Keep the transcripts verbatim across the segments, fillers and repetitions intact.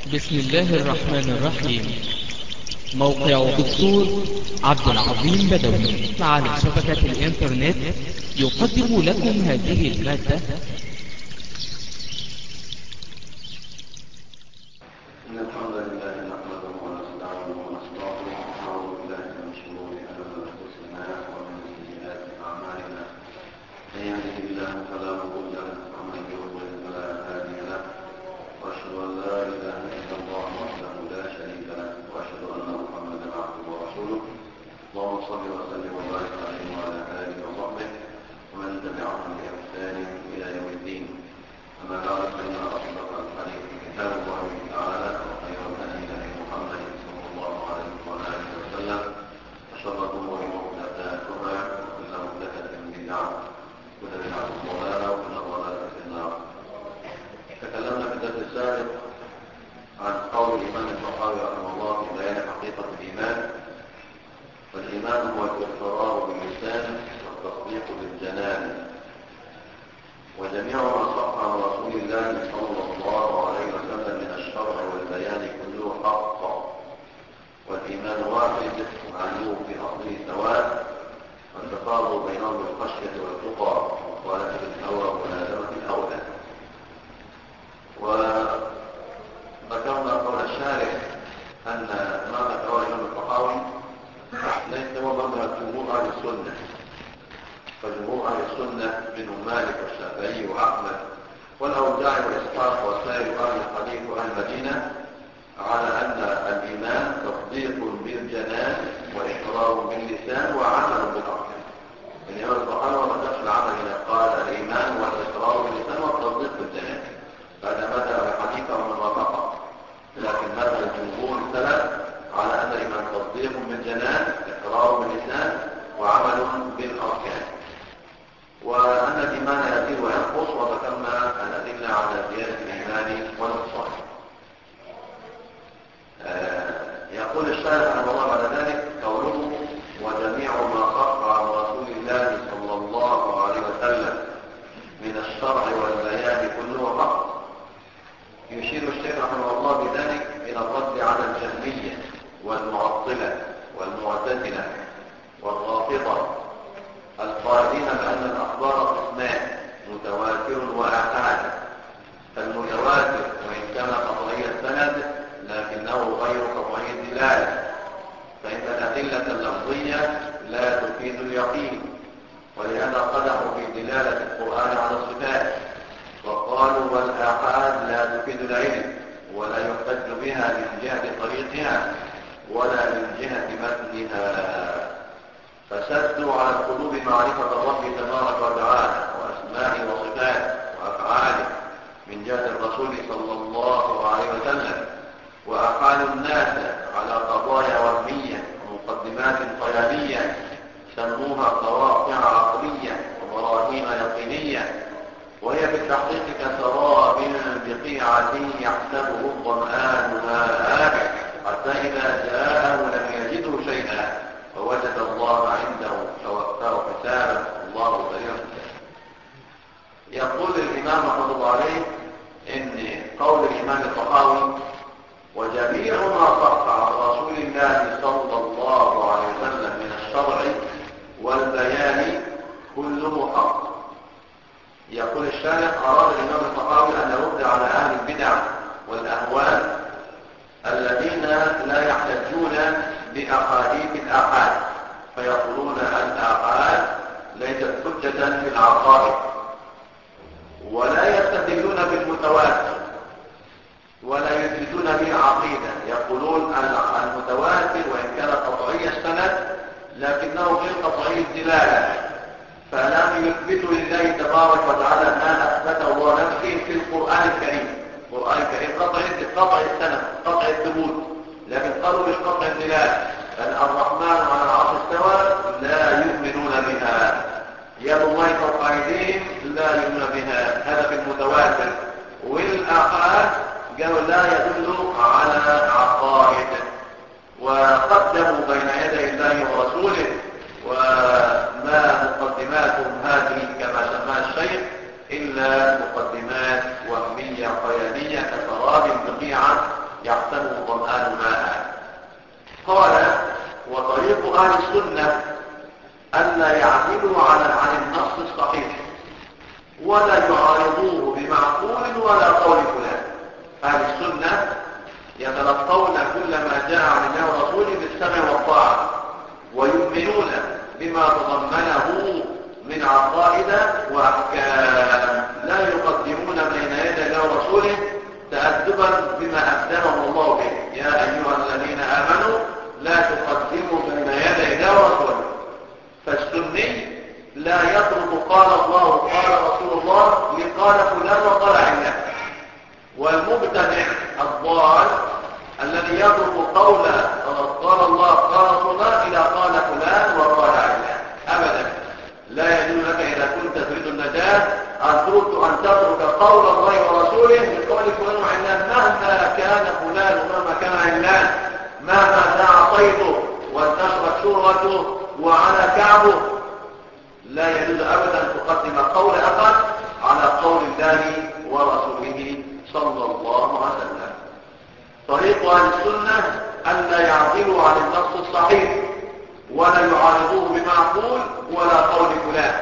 بسم الله الرحمن الرحيم. موقع دكتور عبد العظيم بدوي على شبكة الإنترنت يقدم لكم هذه المادة. إن الحمد لله نحمده ونستعينه ونستغفره ونعوذ بالله من شرور أنفسنا ومن سيئات أعمالنا. من يهده الله فلا مضل له ومن يضلل فلا هادي له، وأشهد أن لا إله إلا الله وحده لا شريك له، وأشهد أن محمدا عبده ورسوله. اللهم صل وسلم وبارك عليه وعلى آله وصحبه ومن تبعهم بإحسان إلى يوم الدين. أما بعد، فإن أصدق الحديث كتاب الله تعالى، وخير الهدي هدي محمد صلى الله عليه وآله وسلم، وشر الأمور محدثاتها، وكل محدثة بدعة، وكل بدعة ضلالة، وكل ضلالة في النار. تكلمنا في الدرس السابق عن قول الإمام الطحاوي رحمه الله في بيان حقيقة الإيمان. فالإيمان هو الإقرار باللسان والتصديق بالجنان، وجميع ما صح عن رسول الله صلى الله عليه وسلم من الشرع والبيان كله حق، والإيمان واحد معلوم في أصله سواء، والتفاضل بينهم بالخشية والتقى ومخالفة الهوى وملازمة الأولى. وذكرنا قول الشارح أن ما ذكره الإمام الطحاوي ليس هو مذهب جمهور أهل السنة، فجمهور أهل السنة منهم مالك والشافعي وأحمد والأوزاعي وإسحاق وسائر أهل الحديث وأهل المدينة على أن الإيمان تصديق بالجنان وإقرار باللسان وعمل بالأركان. الإمام الطحاوي ما ذكرش العمل هنا، قال الإيمان والإقرار باللسان والتصديق بالجنان، هذا مذهب الحديث ومن وافقه. لكن مذهب الجمهور السلف على أن الإيمان تصديق بالجنان، إقرار باللسان، وعمل بالأركان، وأن الإيمان يزيد وينقص، وذكرنا الأدلة على زيادة الإيمان ونقصانه. آه يقول الشارح رحمه الله بعد ذلك قوله وجميع ما صح عن رسول الله صلى الله عليه وسلم من الشرع والبيان كله حق. يشير الشيخ رحمه الله بذلك إلى الرد على الجهمية والمعطلة والمعتزلة والرافضة القائلين بأن الأخبار قسمان، متواتر وآحاد. فالمتواتر وإن كان قطعي السند لكنه غير قطعي الدلالة، فإن الأدلة اللفظية لا تفيد اليقين، ولهذا قدحوا في دلالة القرآن على الصفات، وقالوا والآحاد لا تفيد العلم ولا يحتج بها من جهة طريقها ولا من جهة متنها، فسدوا على القلوب معرفة الرب تبارك وتعالى وأسمائه وصفاته وأفعاله من جهة الرسول صلى الله عليه وسلم، وأحالوا الناس على قضايا وهمية ومقدمات خيالية سموها قواطع عقلية وبراهين يقينية، وهي في التحقيق كسراب بقيعة يحسبه الظمآن ماء حتى إذا جاءه لم يجده شيئا ووجد الله عنده فوفاه حسابه الله سريع الحساب. يقول الإمام رحمه الله عليه إن قول الإمام الطحاوي وجميع ما صح عن رسول الله صلى الله عليه وسلم من الشرع والبيان كله حق. يقول الشارح أراد الإمام الطحاوي أن يرد على أهل البدع والأهوال الذين لا يحتجون بأحاديث الآحاد، فيقولون الآحاد ليست حجة في العقائد، ولا يستدلون بالمتواتر ولا يثبتون به عقيدة. يقولون المتواتر وإن كان قطعي السند لكنه غير قطعي الدلالة، فلم يثبتوا لله تبارك وتعالى ما أثبته الله نفسه في القرآن الكريم. القرآن الكريم قطع قطع السند قطع الثبوت، لكن قالوا مش قطع الدلالة، لأن الرحمن على العرش استوى لا يؤمنون بها، يد الله فوق أيديهم لا يؤمنون بها، هذا في المتواتر. والآحاد قالوا لا يدل على عقائد، وقدموا بين يدي الله ورسوله وما مقدماتهم هذه كما سماها الشيخ إلا مقدمات وهمية خيالية كسراب بقيعة يحسبه الظمآن ماء. قال وطريق أهل السنة ألا يعدلوا على عن النص الصحيح ولا يعارضوه بمعقول ولا قول فلان. أهل السنة يتلقون كل ما جاء عن الله ورسوله بالسمع والطاعة، ويؤمنون بما تضمنه من عقائد وأحكام، لا يقدمون بين يدي الله ورسوله تأدبا بما أقدمه الله به. يا أيها الذين آمنوا لا تقدموا بين يدي الله ورسوله. فالسني لا يترك قال الله قال رسول الله لقال فلان وقال علان، والمبتدع الضال الذي يترك قول قال الله قال رسول الله إلى قال فلان وقال علان أبدا. لا يجوز لك إذا كنت تريد النجاة أن تترك قول الله ورسوله لقول فلان وعلان مهما كان فلان ومهما كان علان، مهما تعطيته وانتشرت شهرته وعلى كعبه، لا يجوز أبدا أن تقدم قول أحد على قول الله ورسوله صلى الله عليه وسلم. طريق أهل السنة ألا يعدلوا عن النص الصحيح ولا يعارضوه بمعقول ولا قول فلان.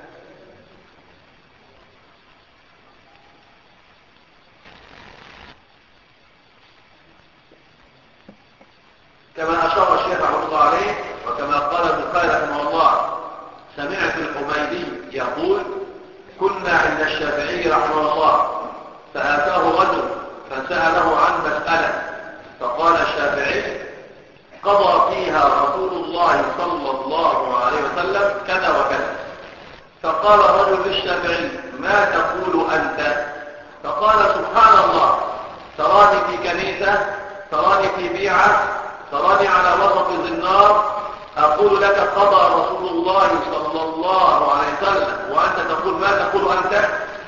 كما أشار الشيخ رحمه الله عليه وكما قال ابن القيم رحمه الله، سمعت الحميدي يقول كنا عند الشافعي رحمه الله فآتاه رجل فسأله عن مسألة فقال الشافعي قضى فيها رسول الله صلى الله عليه وسلم كذا وكذا. فقال رجل للشافعي ما تقول أنت؟ فقال سبحان الله، تراني في كنيسة، تراني في بيعة، تراني على وسط النار، أقول لك قضى رسول الله صلى الله عليه وسلم وأنت تقول ما تقول أنت؟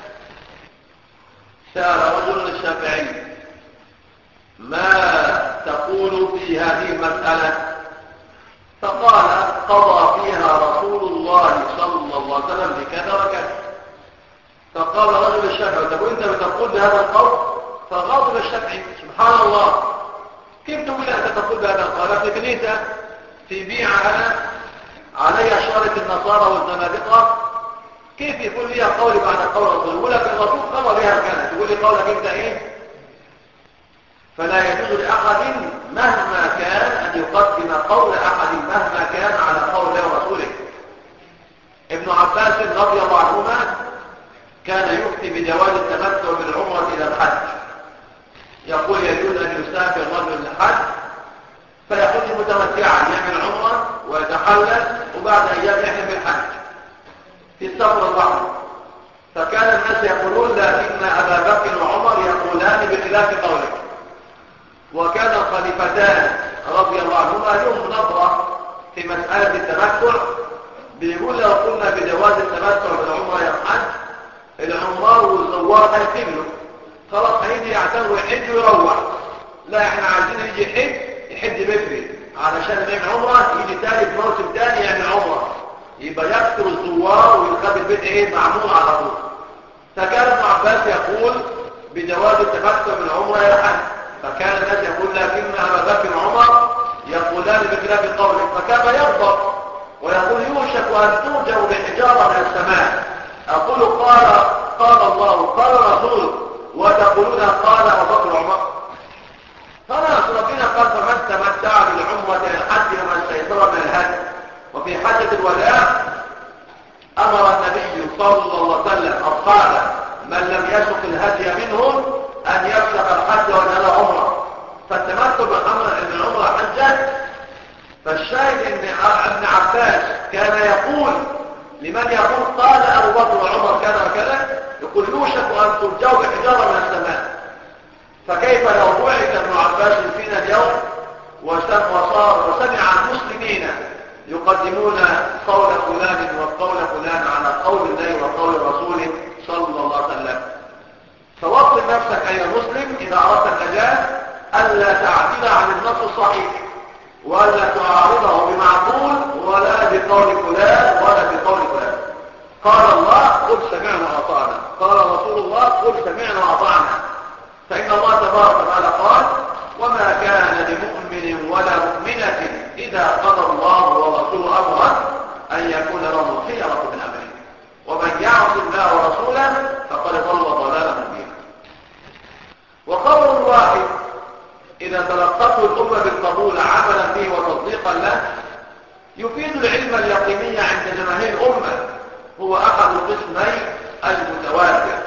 سأل رجل الشافعي ما تقول في هذه المسألة؟ فقال قضى فيها رسول الله صلى الله عليه وسلم بكذا وكذا. فقال رجل الشافعي طب وانت بتقول بهذا القول؟ فغضب الشافعي سبحان الله، كيف تقول أنت تقول بهذا القول؟ في كنيسة في بيعة أنا علي شارة النصارى والزنادقة، كيف يقول لي قولي بعد قول الرسول؟ يقول لك الرسول قضى بها كذا، تقول لي قولك انت ايه؟ فلا يجوز لأحد مهما كان أن يقدم قول أحد مهما كان على قول الله ورسوله. ابن عباس رضي الله عنهما كان يفتي بجواز التمتع بالعمرة إلى الحج، يقول يجوز أن يسافر الرجل للحج فيخرج متمتعا يعمل عمرة ويتحلل وبعد أيام يحرم بالحج في السفر البحر. فكان الناس يقولون لكن أبا بكر وعمر يقولان بخلاف قولك. وكان الخليفتان رضي الله عنهما لهم نظرة في مسألة التمتع، بيقول لو قلنا بجواز التمتع بالعمرة يا الحج العمار والزوار هيقبلوا خلاص، هيجي يعتبروا يحج ويروح. لا احنا عايزين يجي يحج يحج بدري علشان يعمل عمره، يجي ثالث موسم ثاني يعمل عمره، يبقى يكثر الزوار ويخلي البيت ايه معمول على طول. فكان ابن عباس يقول بجواز التمتع بالعمره يا الحج، فكان الناس يقول لكن ابا بكر وعمر يقولان بخلاف قولك، فكان يغضب ويقول يوشك ان ترجع بحجاره من السماء، اقول قال قال الله قال رسول وتقولون قال ابو بكر وعمر. فلا ربنا قال فمن تمتع بالعمره الى الحج ومن استيسر من الهدي. وفي حجه الوداع امر النبي صلى الله عليه وسلم اصحابه من لم يسق الهدي منهم ان يفسق الحج ويجعل عمره، فالتمتع بالعمره حجه. فالشاهد ان ابن عباس كان يقول لمن يقول قال ابو بكر وعمر كذا وكذا، يقول يوشك ان ترجعوا بحجاره من السماء. فكيف لو بعث ابن عباس فينا اليوم وصار وسمع المسلمين يقدمون قول فلان وقول فلان على قول الله وقول رسوله صلى الله عليه وسلم. فوصل نفسك ايها المسلم اذا اردت النجاة الا تعدل عن النص الصحيح ولا تعارضه بمعقول ولا بقول فلان ولا بقول فلان. قال الله قل سمعنا واطعنا، قال رسول الله قل سمعنا واطعنا. فإن الله تبارك وتعالى قال لمؤمن ولا مؤمنة إذا قضى الله ورسوله أمرا أن يكون لهم الخيرة من أمره ومن يعص الله ورسوله فقد ضل ضلالا مبينا. وقول الواحد إذا تلقته الأمة بالقبول عملا به وتصديقا له يفيد العلم اليقيني عند جماهير الأمة، هو أحد قسمي المتواتر،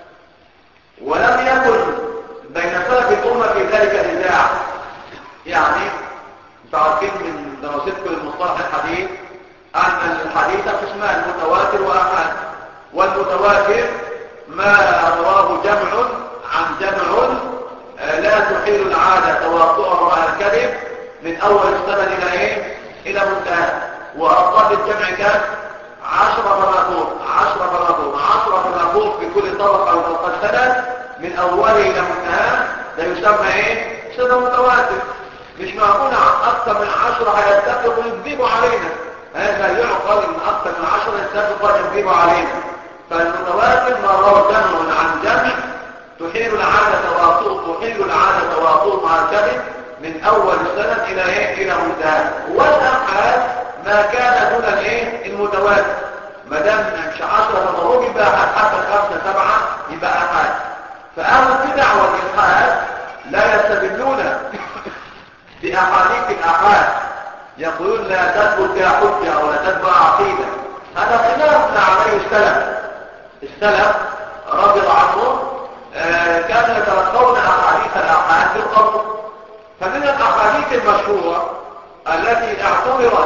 ولم يكن بين سلف الأمة في ذلك نزاع. يعني تعرفين من دراستكم للمصطلح الحديث أن الحديث قسمان متواتر وآحاد، والمتواتر ما رواه جمع عن جمع لا تحيل العادة توافقه على الكذب من أول السند إلى إيه؟ إلى منتهى. وأرقام الجمع كان عشرة مراتب عشرة مراتب عشرة مراتب في كل طبقة وفوق السند من أوله إلى منتهى، ده يسمى إيه؟ سند متواتر. مش معقول أكثر من عشرة هيتفقوا ويكذبوا علينا، هذا يعقل من أكثر من عشرة يتفقوا ويكذبوا علينا. فالمتواتر ما رواه جمع عن جمع تحيل العادة تواطؤ تحيل العادة تواطؤ مع الكذب من أول السند إلى إيه؟ إلى منتهى. والأحاد ما كان دون الإيه؟ المتواتر. ما دام مش عشرة مضروب يبقى أحد، حتى خمسة سبعة يبقى أحد. فأهل البدع والإلحاد لا يستدلون بأحاديث الآحاد، يقولون لا تثبت بها حجة ولا تتبع عقيدة. هذا خلاف ما عليه السلف. السلف رضي الله عنهم آه كانوا يتلقون أحاديث الآحاد بالقبول. فمن الأحاديث المشهورة التي اعتبرت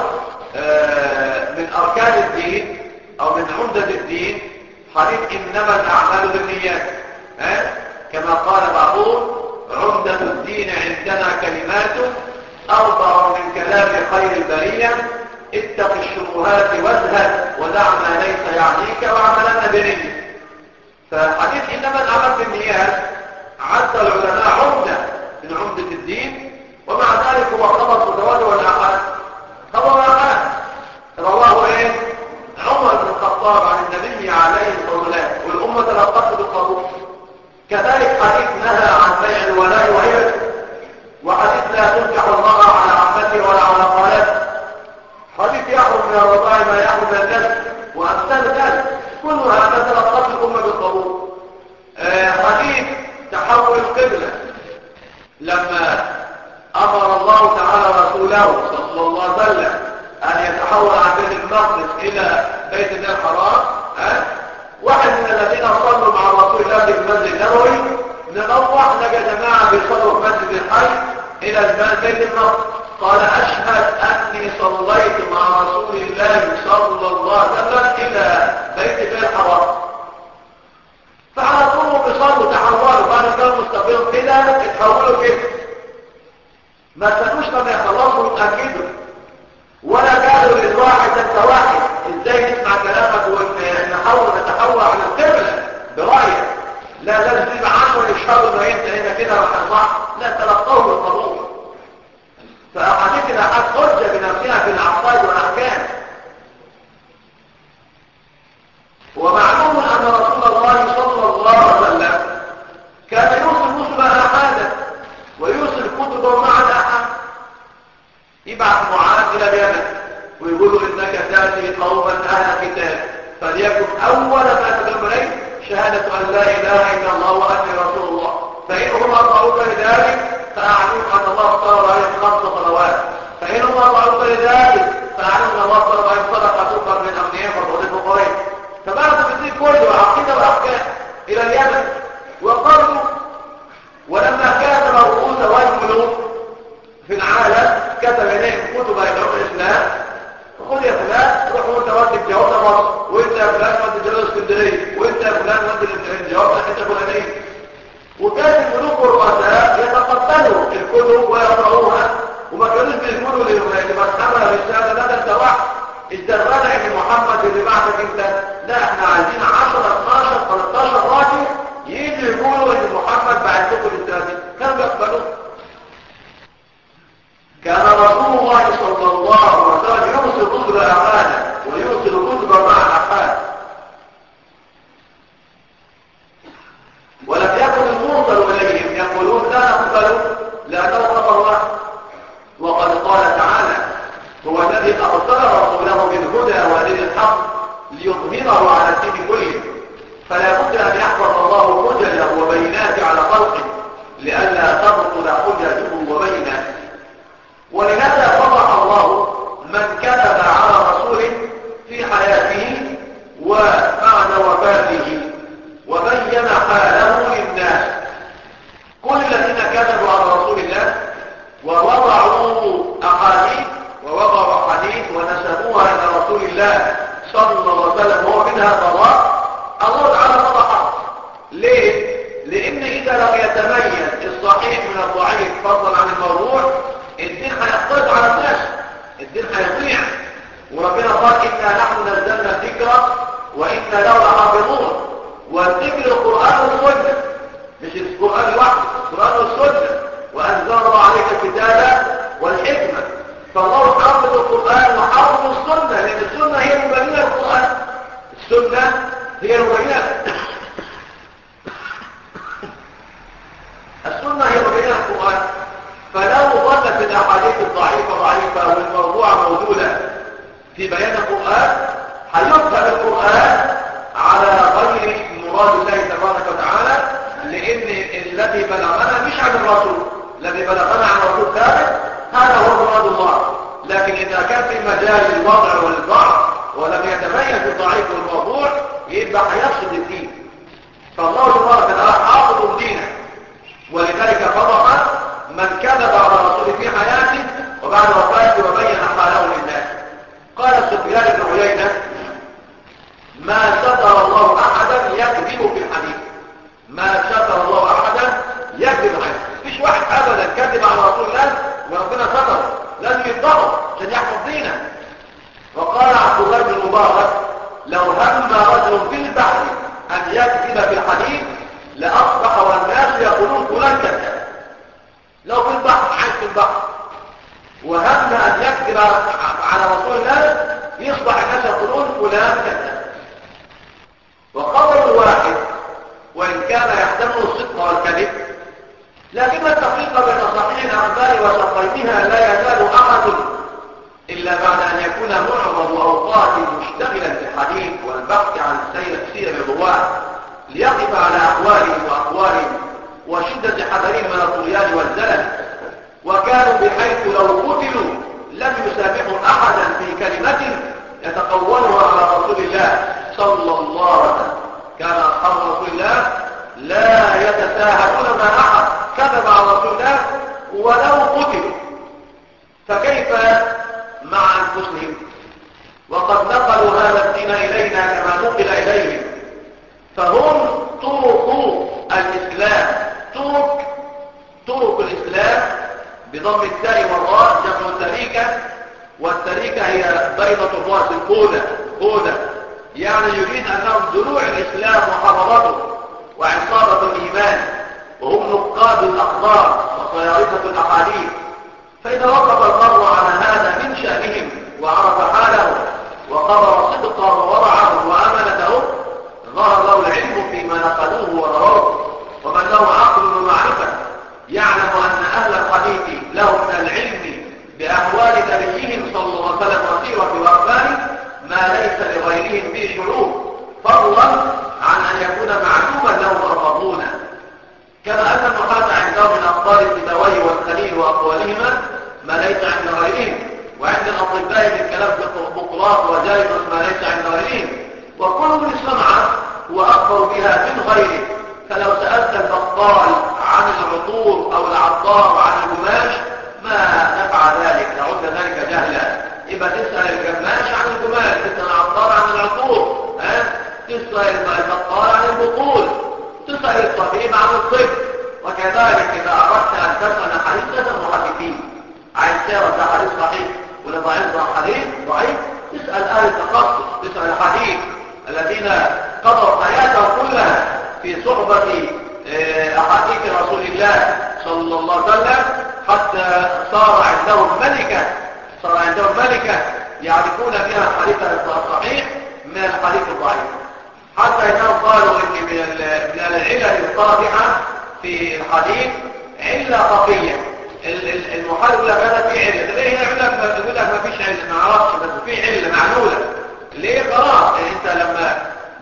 آه من أركان الدين أو من عمدة الدين حديث إنما الأعمال بالنيات، آه؟ كما قال بعضهم عمدة الدين عندنا كلمات أربع من كلام خير البرية اتق الشبهات وازهد ودع ما ليس يعنيك واعملن بنية. فحديث إنما الأعمال بالنيات عد العلماء عمدة من عمدة الدين، ومع ذلك هو خبر متواتر والآحاد. خبر آحاد رواه ايه؟ عمر بن الخطاب عن النبي عليه الصلاة والسلام والأمة تلقته بالقبول. كذلك حديث نهى عن بيع الولاء وهبته، وحديث لا تنكح المرأة على عمته ولا على خالته، حديث يحرم من الرضاع ما يحرم من النسل، وأمثال ذلك كل هذا تلقته الأمة بالقبول. آه حديث تحول القبلة لما أمر الله تعالى رسوله صلى الله عليه وسلم أن يتحول عن بيت المقدس إلى بيت الله الحرام. أه؟ واحد من الذين صلوا مع رسول الله في المسجد النبوي نروح لقى جماعة بيصلوا في مسجد الحي إلى بيت المقدس، قال أشهد أني صليت مع رسول الله صلى الله عليه وسلم إلى بيت الله الحرام. فعلى طول بيصلوا تحولوا بعد كانوا مستقيم كده اتحولوا كده، ما استنوش لما يخلصوا يتأكدوا، ولا قالوا للواحد انت واحد ازاي نسمع كلامك ونحاول نتحول على القبلة برأيك، لا لازم تبقى عشرة يشهدوا ما انت هنا كده راح صح، لا تلقوه بالقبول. فأحاديث الآحاد حجة بنفسها في العقائد والأحكام. ومعلوم أن رسول الله صلى الله عليه وسلم كان يرسل رسل آحادا ويرسل كتبه مع الآحاد. يبعث معاذ إلى اليمن ويقولوا إنك تأتي قوما أهل كتاب فليكن أول ما تدعو إليه شهادة أن لا إله إلا الله وأني رسول الله، فإنهم أطاعوك لذلك فأعلموا أن الله افترض عليهم خمس صلوات، فإنهم أطاعوك لذلك فأعلموا أن الله افترض عليهم صدقة تؤخذ من أغنياء وتعود الفقراء. فبعثوا بالدين كله عقيدة وأحكام إلى اليمن وقالوا، ولما كتب رؤوس والملوك في العالم كتب إليهم كتب يدعون الإسلام، خذ يا فلان روح وانت ودي الجواب مصر، وانت يا فلان ودي الجواب اسكندريه، وانت يا فلان ودي الجواب حته فلانيه. وكان الملوك والرؤساء يتقبلوا الكتب ويقرؤوها، وما كانوش بيقولوا لمن حمل الرساله لا ده انت واحد ازدرنا ان محمد اللي بعدك انت، لا احنا عايزين عشرة اتناشر تلتاشر راجل ليظهره على الدين كله، فلا بد أن يحفظ الله حججه وبيناته على خلقه لئلا تبطل حججه وبيناته. ولهذا فضح الله من كذب على رسوله في حياته وبعد وفاته وبين حاله للناس. كل الذين كذبوا على رسول الله ووضعوا أحاديث ووضعوا أحاديث ونسبوها إلى رسول الله صلى الله عليه وسلم وهو منها براء، الله تعالى فضحه. ليه؟ لأن إذا لم يتميز الصحيح من الضعيف فضلا عن الموضوع، الدين هيختلط على الناس، الدين هيضيع. وربنا قال إنا نحن نزلنا الذكر وإنا له لحافظون. والذكر القرآن والسنة، مش القرآن لوحده، القرآن والسنة. وأنزل الله عليك الكتاب والحكمة، فالله حافظ القرآن وحافظ السنة، لأن السنة هي المبينة للقرآن، السنة هي المبينة السنة هي مبينة للقرآن. فلو ظلت الأحاديث الضعيفة ضعيفة والموضوع موجودة في بيان القرآن، هيفهم القرآن على غير مراد الله تبارك وتعالى، لأن الذي بلغنا مش عن الرسول، الذي بلغنا عن الرسول ثابت، هذا هو مراد الله. لكن إذا كان في مجال الوضع والضعف ولم يتميز الضعيف والموضوع، يبقى هيفسد الدين. فالله تبارك وتعالى حافظ دينه، ولذلك فضح من كذب على رسوله في حياته وبعد وفاته وبين حاله للناس. قال سفيان بن عيينة: ما ستر الله أحدا يكذب في الحديث، ما ستر الله أحدا يكذب عنه. مفيش واحد أبدا كذب على رسول الله وربنا ستر، لازم يفضحه عشان يحفظ دينه. وقال عبد الله بن المبارك: لو هم رجل في البحر أن يكذب في الحديث لأصبح والناس يقولون فلان كذاب. لو في البحر، عايش في البحر، وهم أن يكذب على رسول الله، يصبح الناس يقولون فلان كذاب. وخبر واحد وإن كان يحتمل الصدق والكذب، لكن التفريق بين صحيح الأخبار وسقيمها لا يزال أحد إلا بعد أن يكون معظم أوقاته مشتغلا بالحديث والبحث عن سير سير الرواة ليقف على أحوالهم وأقوالهم وشدة حذرهم من الطغيان والزلل. وكانوا بحيث لو قتلوا لم يسامحوا أحدا في كلمة يتقولها على رسول الله صلى الله عليه وسلم. كان أصحاب رسول الله لا يتساهلون ما أحد كذب على رسول الله ولو قتلوا، فكيف مع أنفسهم؟ وقد نقلوا هذا الدين إلينا كما نقل إليهم، فهم طرق الإسلام، طرق طرق الإسلام بضم التاء والراء جمع التريكة، والتريكة هي بيضة الرأس الكودة كودة، يعني يريد أنهم ضلوع الإسلام وحضارته وعصابة الإيمان، وهم نقاد الأخبار وصيارفة الأحاديث. فإذا وقف المرء على هذا من شأنهم وعرف حاله وقبر صدقه وورعه وأمانته، ظهر له العلم فيما نقلوه ورووه. ومن له عقل ومعرفة يعلم أن أهل الحديث لهم من العلم بأحوال نبيهم صلى الله عليه وسلم وسيرة وأخباره ما ليس لغيرهم به شعور، فضلا عن أن يكون معلوما لهم وأرضونه. كما أن المحاط عندهم من أخبار السبوي والخليل وأقوالهما ما ليس عند غيرهم، وعند الأطباء من كلام بقراط وجايبس ما ليس عند غيرهم. وكل من سمع وأخبر بها من غيره. فلو سألت البقال عن العطور أو العطار عن القماش ما نفع ذلك، لعد ذلك جهلا. يبقى تسأل القماش عن القماش، تسأل العطار عن العطور، أه؟ تسأل البقال عن البقول، تسأل الطبيب عن الطب. وكذلك إذا أردت أن تسأل حديث المحدثين، عايز تعرف ده حديث صحيح ولا ضعيف حديث ضعيف، تسأل أهل التخصص، تسأل الحديث الذين قضوا حياتهم كلها في صحبة أحاديث رسول الله صلى الله عليه وسلم، حتى صار عندهم ملكة صار عندهم ملكة يعرفون بها الحديث الصحيح من الحديث الضعيف. حتى إنهم قالوا إن من العلل القادحة في الحديث علة خفية. المحرر لك هذا في علة، ليه هنا يقول لك ما فيش علة، ما عرفش، بس في علة معلولة. ليه؟ خلاص انت لما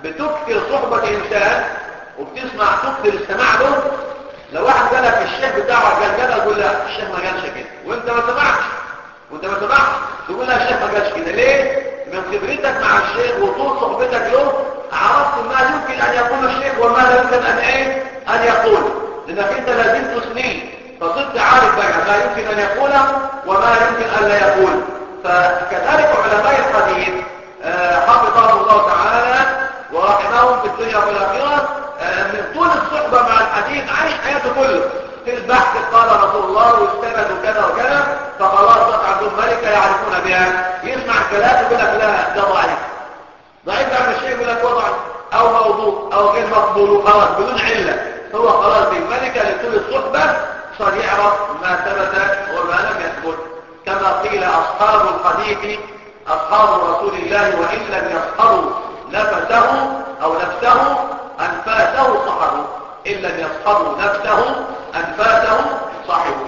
بتكثر صحبة إنسان وبتسمع تكثر السماع له. لو واحد جالك الشيخ بتاعه قال كده تقول لا الشيخ ما قالش كده وانت ما سمعتش وانت ما سمعتش تقول لا الشيخ ما قالش كده. ليه؟ من خبرتك مع الشيخ وطول صحبتك له عرفت ما يمكن ان يقول الشيخ وما لا يمكن ان ايه ان يقول، لانك انت لازمت سنين فصرت عارف بقى ما يمكن ان يقوله وما يمكن ان لا يقول. فكذلك علماء الحديث حفظهم الله تعالى ورحمهم في الدنيا والاخره من طول الصحبه مع الحديث عايش حياته كله في البحث قال رسول الله واستند وكذا وكذا، فخلاص بقى عندهم ملكه يعرفون بها. يسمع الكلام يقول لك لا ده ضعيف ضعيف عن الشيء يقول لك وضع او موضوع او غير مقبول وخلاص بدون عله. هو خلاص الملكه لطول الصحبه صار يعرف ما ثبت وما لم يثبت. كما قيل اصحاب الحديث اصحاب رسول الله وان لم يصحبوا نفسه او نفسه انفاسه صحبوا، ان لم يصحبوا نفسه انفاسه صحبوا.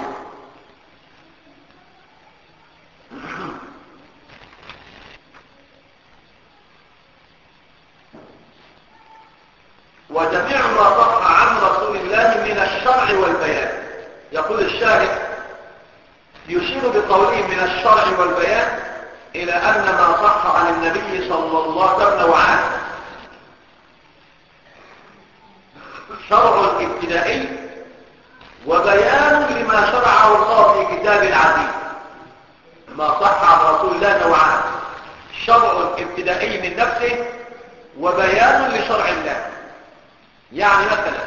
وجميع ما صح عن رسول الله من الشرع والبيان. يقول الشارح يشير بقوله من الشرع والبيان إلى أن ما صح عن النبي صلى الله عليه وسلم نوعان: شرع ابتدائي وبيان لما شرعه الله في كتاب العزيز. ما صح عن رسول الله نوعان: شرع ابتدائي من نفسه وبيان لشرع الله. يعني مثلا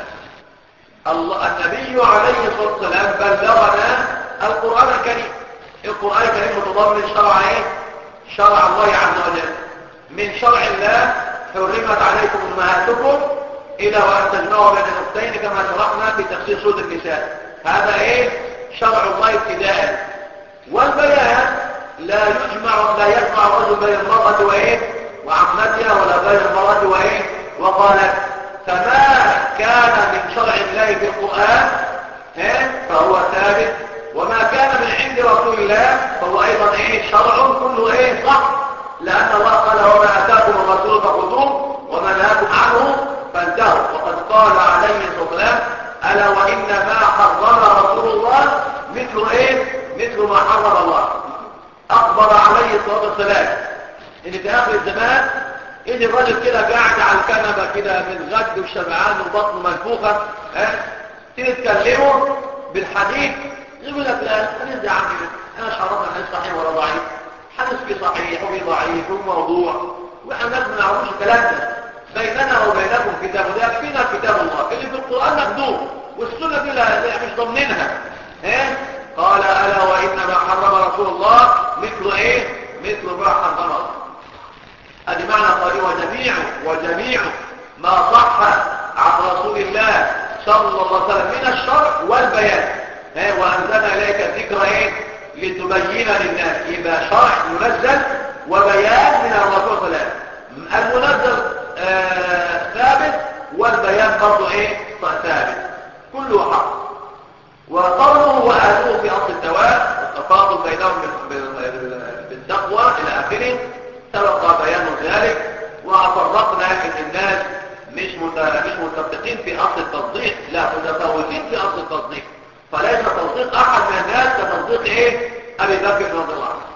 الله النبي عليه الصلاة والسلام بلغنا القرآن الكريم. القرآن الكريم متضمن شرع ايه؟ شرع الله عز وجل. من شرع الله حرمت عليكم امهاتكم الى وان تجمعوا بين الاختين كما شرحنا في تفسير سورة النساء. هذا ايه؟ شرع الله ابتداء. والبيان لا يجمع لا يجمع الرجل بين المرأة وايه وعمتها ولا بين المرأة وايه وقالت. فما كان من شرع الله في القرآن فهو ثابت، وما كان من عند رسول الله فهو ايضا ايه شرع كله ايه صح، لان الله قال وما اتاكم الرسول فخذوه وما نهاكم عنه فانتهوا. وقد قال عليه الصلاه والسلام الا وان ما حرم رسول الله مثل ايه مثل ما حرم الله. اخبر عليه الصلاه والسلام ان في اخر الزمان يجي الراجل كده قاعد على الكنبه كده من غد وشبعان وبطنه منفوخه ها تيجي تكلمه بالحديث يقول لك لا الحديث ده عندي انا مش عرفنا الحديث صحيح ولا ضعيف، حديث فيه صحيح وفيه ضعيف وموضوع واحنا الناس ما نعرفوش الكلام ده. بيننا وبينكم كتاب وده يكفينا كتاب الله اللي في القران مخدوم والسنه دي لا مش ضامنينها. ها قال الا وانما حرم رسول الله مثل ايه مثل ما حرم الله. ادي معنى قوله وجميع وجميع ما صح عن رسول الله صلى الله عليه وسلم من الشرع والبيان. ها وانزلنا اليك الذكر ايه لتبين للناس. يبقى شرع منزل وبيان من الرسول صلى الله عليه وسلم. المنزل آه ثابت والبيان برضه ايه ثابت كله حق. وقوله وآتوه في اصل التواب والتفاضل بينهم بالتقوى الى اخره سبق بيان ذلك. وفرقنا ان الناس مش مش متفقين في اصل التصديق، لا متفاوتين في اصل التصديق. فليس تصديق احد من الناس كتصديق ايه ابي بكر رضي الله عنه.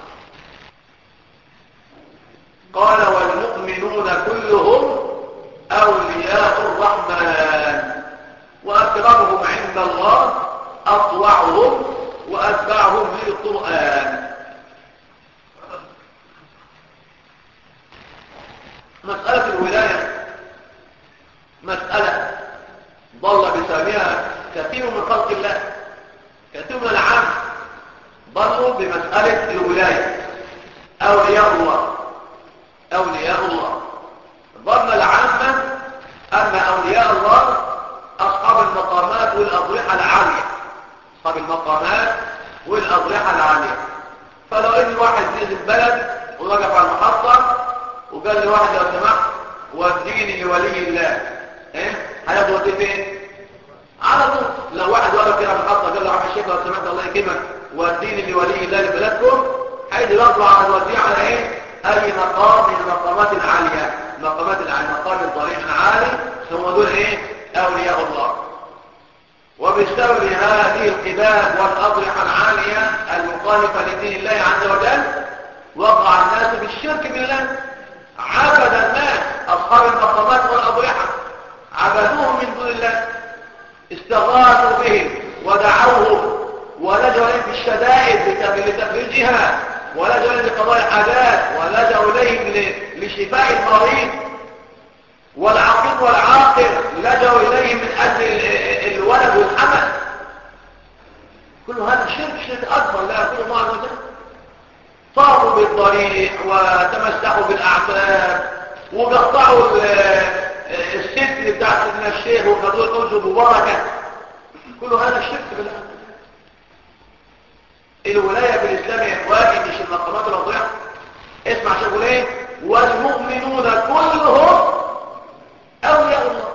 قال والمؤمنون كلهم اولياء الرحمن واكرمهم عند الله اطوعهم واتبعهم للقران. مسألة الولاية مسألة ضل بسببها كثير من خلق الله. كثير من العام ضلوا بمسألة الولاية. أولياء الله أولياء الله ظن العامة أن أولياء الله أصحاب المقامات والأضرحة العالية، أصحاب المقامات والأضرحة العالية. فلو إن واحد نزل البلد ووقف على المحطة وقال لي واحد لو سمحت وديني لولي الله ايه هيوديه فين؟ على طول. لو واحد وقف كده محطه قال له يا الشيخ لو سمحت الله يكرمك وديني لولي الله لبلدكم، هيجي يطلع على الوديع على ايه؟ اي مقام من المقامات العاليه. المقامات العالية، مقام الضريح العالي، هم دول ايه؟ اولياء الله. وبسبب هذه القباب والاضرحة العالية المخالفة لدين الله عز وجل وقع الناس بالشرك بالله. عبد الناس اصحاب المقامات والاضرحة، عبدوهم من دون الله، استغاثوا بهم ودعوهم ولجوا اليهم بالشدائد لتفريجها، ولجوا اليهم لقضاء الحاجات، ولجوا اليهم لشفاء المريض، والعقيم والعاقر لجوا اليهم من اجل الولد والحمل. كل هذا شرك، شرك اكبر لا يقول الله عز وجل. طاروا بالضريح وتمسحوا بالاعتاب وقطعوا الست بتاعت ابن الشيخ وخذوا الأرجو مباركة. كل هذا الشرك بالله. الولاية بالإسلام يا إخواني مش المقامات الأضيعة. اسمع شغل ايه؟ والمؤمنون كلهم أولياء الله.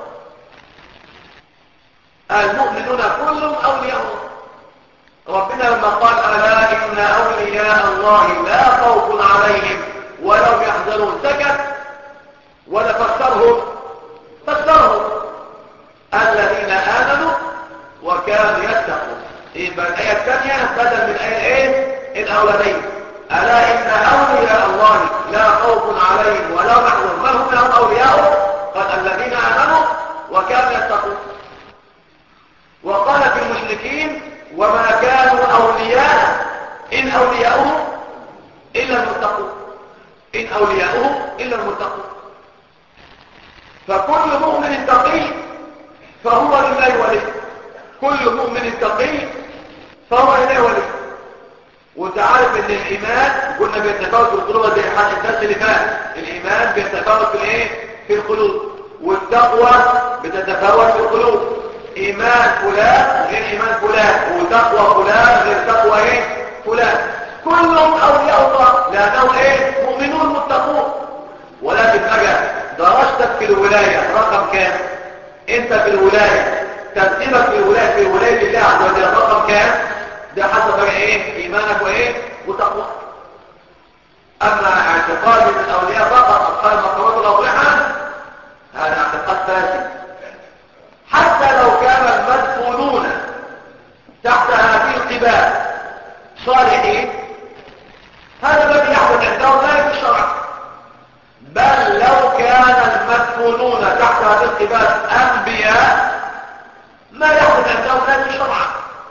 المؤمنون كلهم أولياء الله. ربنا لما قال ألا إن أولياء الله لا خوف عليهم ولو يحزنون سكت ولا فسرهم فسرهم الذين آمنوا وكانوا يتقون. يبقى الآية الثانية بدل من الآية ايه الأولانية. ألا إن أولياء الله لا خوف عليهم ولا يحزنون. من هم لهم أولياء؟ قال الذين آمنوا وكانوا يتقون. وقالت المشركين وما كانوا أولياء إن أولياؤهم إلا المتقون. إن أولياؤهم إلا المتقون. فكل مؤمن تقي فهو لله ولي. كل مؤمن تقي فهو لله ولي. وتعرف ان الايمان قلنا بيتفاوت في القلوب زي حد الدرس اللي فات. الايمان بيتفاوت في الايه؟ في القلوب. والتقوى بتتفاوت في القلوب. ايمان فلان غير ايمان فلان، وتقوى فلان غير تقوى ايه فلان. كلهم اولياء الله لانهم ايه؟ مؤمنون متقون. ولكن بقى درجتك في الولاية رقم كام؟ انت في الولاية ترتيبك في الولاية في ولاية الله عز وجل رقم كام؟ ده حسب بقى ايه؟ ايمانك وايه؟ وتقوى. اما اعتقاد من الاولياء فقط اصحاب المقامات الاضرحة هذا اعتقاد فاسد. حتى لو كان المدفونون تحت هذه القباب صالحين هذا الذي يحدث عندهم لا في الشرع. بل لو كان المدفونون تحت هذه القباب انبياء ما يحدث عندهم لا في الشرع.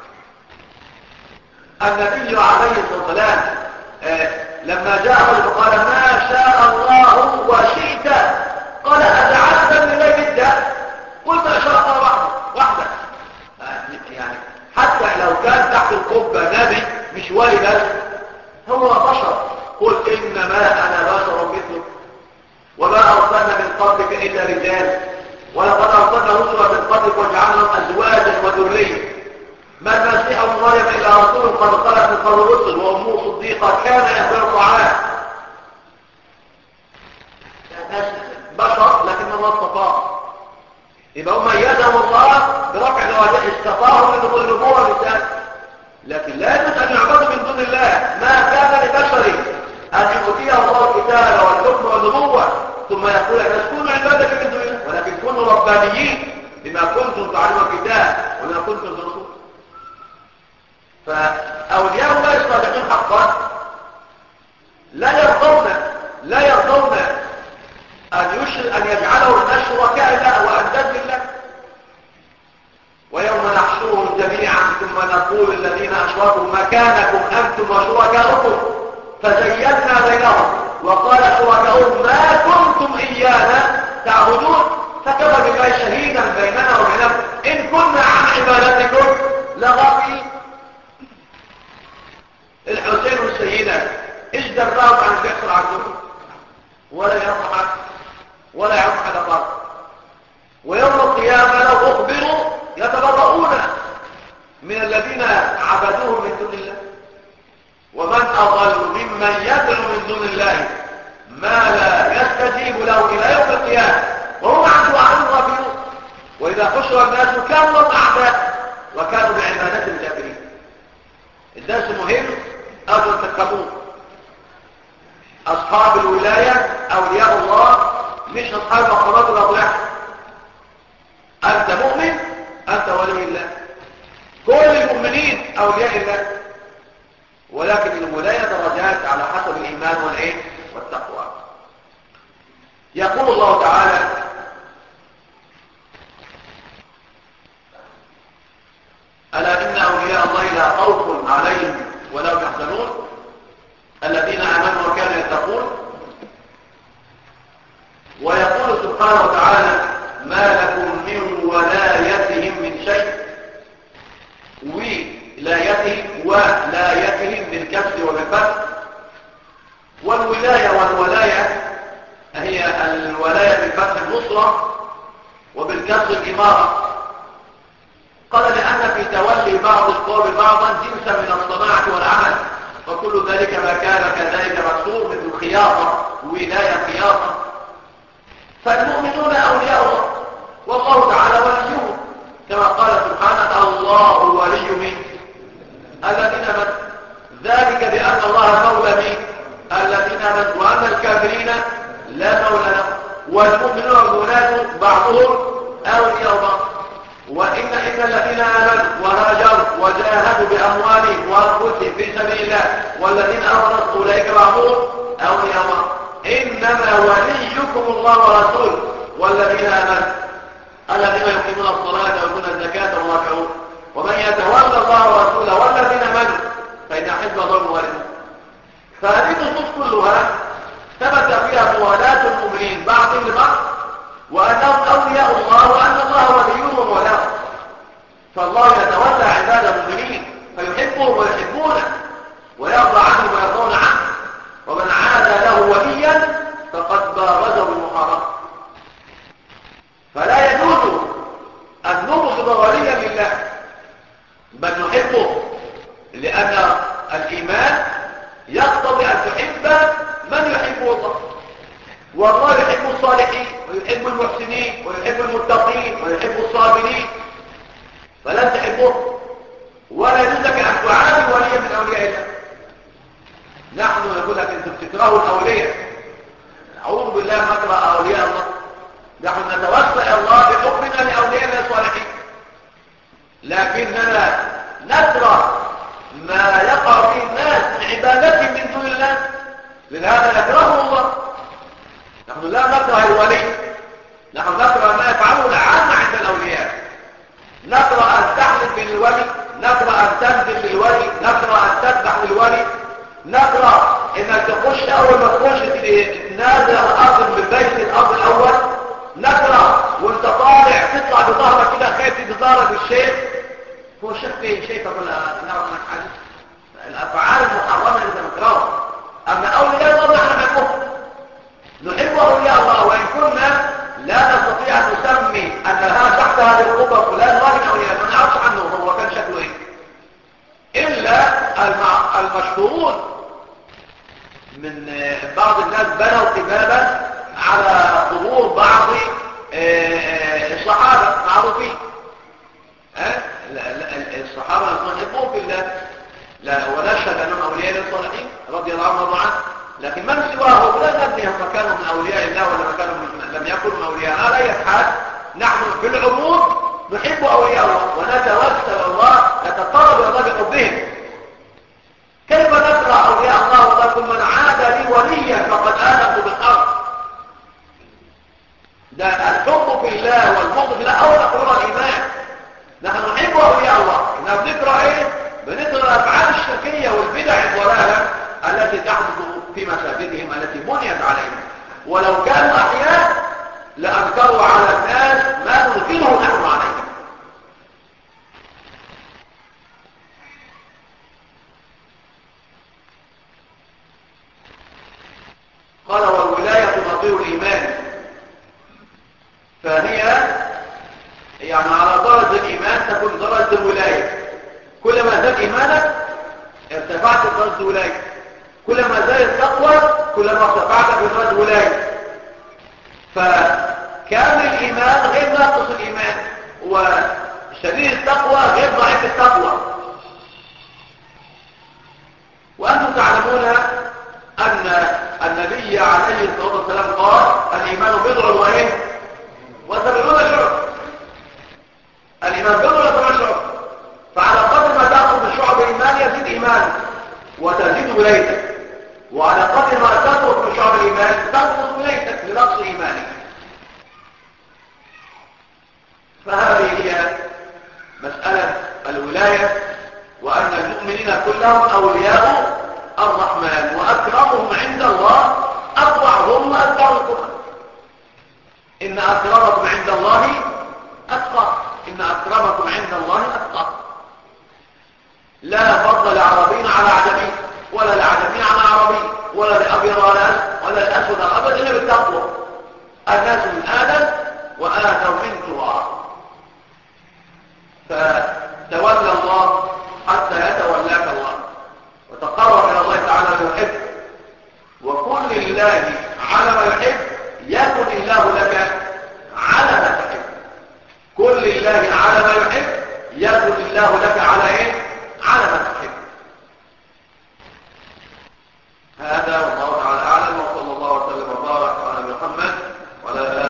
النبي عليه الصلاه والسلام آه لما جاءه قال ما شاء الله وشئت قال أجعلت من ليل الدم قلت أشرق واحدة واحدة. آه يعني حتى لو كان تحت القبة نبي مش ولي بس هو بشر. قل إنما أنا بشر مثلك وما أرسلنا من قبلك إلا رجال ولقد أرسلنا رسلا من قبلك وجعلنا أزواجا وذرية. ما المسيح ابن مريم إلا رسول قد خلت من قبل الرسل وأمه صديقة كان يأكل الطعام. بشر لكن الله اصطفاه. يبقى هم ميزهم الله برفع درجات اصطفاهم من دخول النبوة بالذات. لكن لا يجوز أن يعبدوا من دون الله. ما كان لبشر أن يؤتيه الله الكتاب والحكم والنبوة ثم يقول أن تكونوا عبادك من دون الله ولكن كونوا ربانيين بما كنتم تعلمون الكتاب وما كنتم تدرسون. فأولياء الله الصالحين حقا لا يرضون لا يرضون أن يشرك أن يجعلوا الناس شركاء الله وأنداد لله. ويوم نحشرهم جميعا ثم نقول الذين أشركوا مكانكم أنتم وشركاؤكم فزينا بينهم وقال شركاؤهم ما كنتم إيانا تعبدون فكفى بالله شهيدا بيننا وبينكم إن كنا عن عبادتكم لغافلين. الحسين والسيدة ايش دربهم عن الكسر عندهم ولا يضحك ولا يعرف على بعض. ويوم القيامة لو أخبروا يتبرؤون من الذين عبدوهم من دون الله. ومن أضل ممن يدعو من دون الله ما لا يستجيب له إلى يوم القيامة وهم عن دعائهم غافلون. وإذا حشر الناس كانوا لهم أعداء وكانوا بعبادتهم كافرين. الدرس مهم أرجو تفهموه. أصحاب الولاية أولياء الله مش أصحاب المقامات والأضلاع. أنت مؤمن أنت ولي الله، كل المؤمنين أولياء الله، ولكن الولاية درجات على حسب الإيمان والإيه والتقوى. يقول الله تعالى: ألا إن أولياء الله لا خوف عليهم ولا هم يحزنون الذين آمنوا وكانوا يتقون. ويقول سبحانه وتعالى: ما لكم من ولايتهم من شيء. ولايتهم ولايتهم بالكسر وبالفتح. والولاية والولاية هي الولاية بالفتح النصرة وبالكسر الإمارة. قال لأن في تولي بعض القوم بعضا جنسا من الصناعة والعمل، وكل ذلك ما كان كذلك مكسور مثل الخياطة، ولاية خياطة. فالمؤمنون أولياء الله، والله تعالى وليهم، كما قال سبحانه: الله ولي من الذين آمنوا. ذلك بأن الله مولى من الذين آمنوا وأن الكافرين لا مولى لهم. والمؤمنون والمؤمنات بعضهم أولياء بعض. وإن إن الذين آمنوا وهاجروا وجاهدوا بأموالهم وأنفسهم في سبيل الله والذين آمنوا أولئك بعضهم أولياء بعض. إنما وليكم الله ورسوله والذين آمنوا الذين يقيمون الصلاة ويؤتون الزكاة وراكعون. ومن يتولى الله ورسوله والذين آمنوا فإن حزب الله هم الغالبون. فهذه النصوص كلها ثبت فيها موالاة المؤمنين بعضهم لبعض، وأنهم أولياء الله وأن الله وليهم ومولاهم. فالله يتولى عباد المؤمنين فيحبهم ويحبونه ويرضى عنهم ويرضون عنه. ومن عاد له وليا فقد بارزه بالمحاربة. فلا يجوز أن نبغض وليا لله، بل نحبه، لأن الإيمان يقتضي أن تحب من يحبه الله. والله يحب الصالحين ويحب المحسنين ويحب المتقين ويحب الصابرين، فلن تحبه ولا يجوز لك أن تعادي وليا من أولياء الله. نحن نقول لك أنتم تكرهوا الأولياء، أعوذ بالله نكره أولياء الله. نحن نتوسع الله بحبنا لأولياء الله الصالحين، لكننا نكره ما يقع فيه الناس من عبادتهم من دون الله، لهذا نكرهه الله. نحن لا نكره الولي، نحن نكره ما يفعله العامة عند الأولياء. نكره أن تحلف للولي، نكره أن تنزل للولي، نكره أن تذبح للولي، نكره انك تخش اول ما تخش نازل الارض من بيت الارض الاول، نكره وانت طالع تطلع بظهرك كده خايف تتضارب بالشيخ. هو الشيخ فين؟ شايفك ولا نعرف منك حاجه؟ الافعال المحرمه اللي انت نكرهها. اما اولياء الله احنا نحبهم، نحب اولياء الله، وان كنا لا نستطيع ان نسمي ان هذا تحت هذه القبه فلان راجل اولياء، ما نعرفش عنه هو كان شكله ايه، الا المشهورون من بعض الناس بنوا قبابا على قبور بعض الصحابه معروفين. الصحابه نحبهم في الله، لا ونشهد انهم اولياء الصالحين رضي الله عنهم عنه، لكن من سواهم لا ندري هم كانوا من اولياء الله ولا كانوا لم يكونوا من اولياء. على اي حال نحن في العموم نحب اولياء الله ونتوسل الله نتقرب الى الله بحبهم. كيف نكره اولياء الله ولكن من عاد لي وليا فقد آذنت بالحرب؟ ده الحب في الله والبغض في الله اول اقرار الايمان. نحن نحب اولياء الله، اننا بنكره ايه؟ بنكره الافعال الشركيه والبدع الضلاله التي تحدث في مساجدهم التي بنيت عليهم. ولو كانوا احياء لانكروا على الناس ما ننكره نحن عليهم. قال: والولاية نظير الإيمان، فهي يعني على درجة الإيمان تكون درجة الولاية. كلما زاد إيمانك ارتفعت بدرجة الولاية، كلما زاد التقوى كلما ارتفعت بدرجة الولاية. فكامل الإيمان غير ناقص الإيمان، وشديد التقوى غير ضعيف التقوى. وأنتم تعلمون أن النبي عليه الصلاة والسلام قال: الإيمان بضع إيمانك وتزيد ولايتك، وعلى قدر ما تترك من شعب الإيمان تنقص ولايتك لنقص إيمانك. فهذه هي مسألة الولاية، وأن المؤمنين كلهم أولياء الرحمن، وأكرمهم عند الله أطوعهم وأتقاهم. إن أكرمكم عند الله أتقاكم، إن أكرمكم عند الله أتقاكم. لا فضل لعربي على عجمي، ولا لعجمي على عربي، ولا لأبيض ولا لأسود أبدا، إلا بالتقوى. الناس من آدم وآدم من تراب. فتولى الله حتى يتولاك الله، وتقرب إلى الله تعالى ويحب، وكن لله على ما يحب يكن الله لك على ما تحب. كن لله على ما يحب يكن الله لك على ايه؟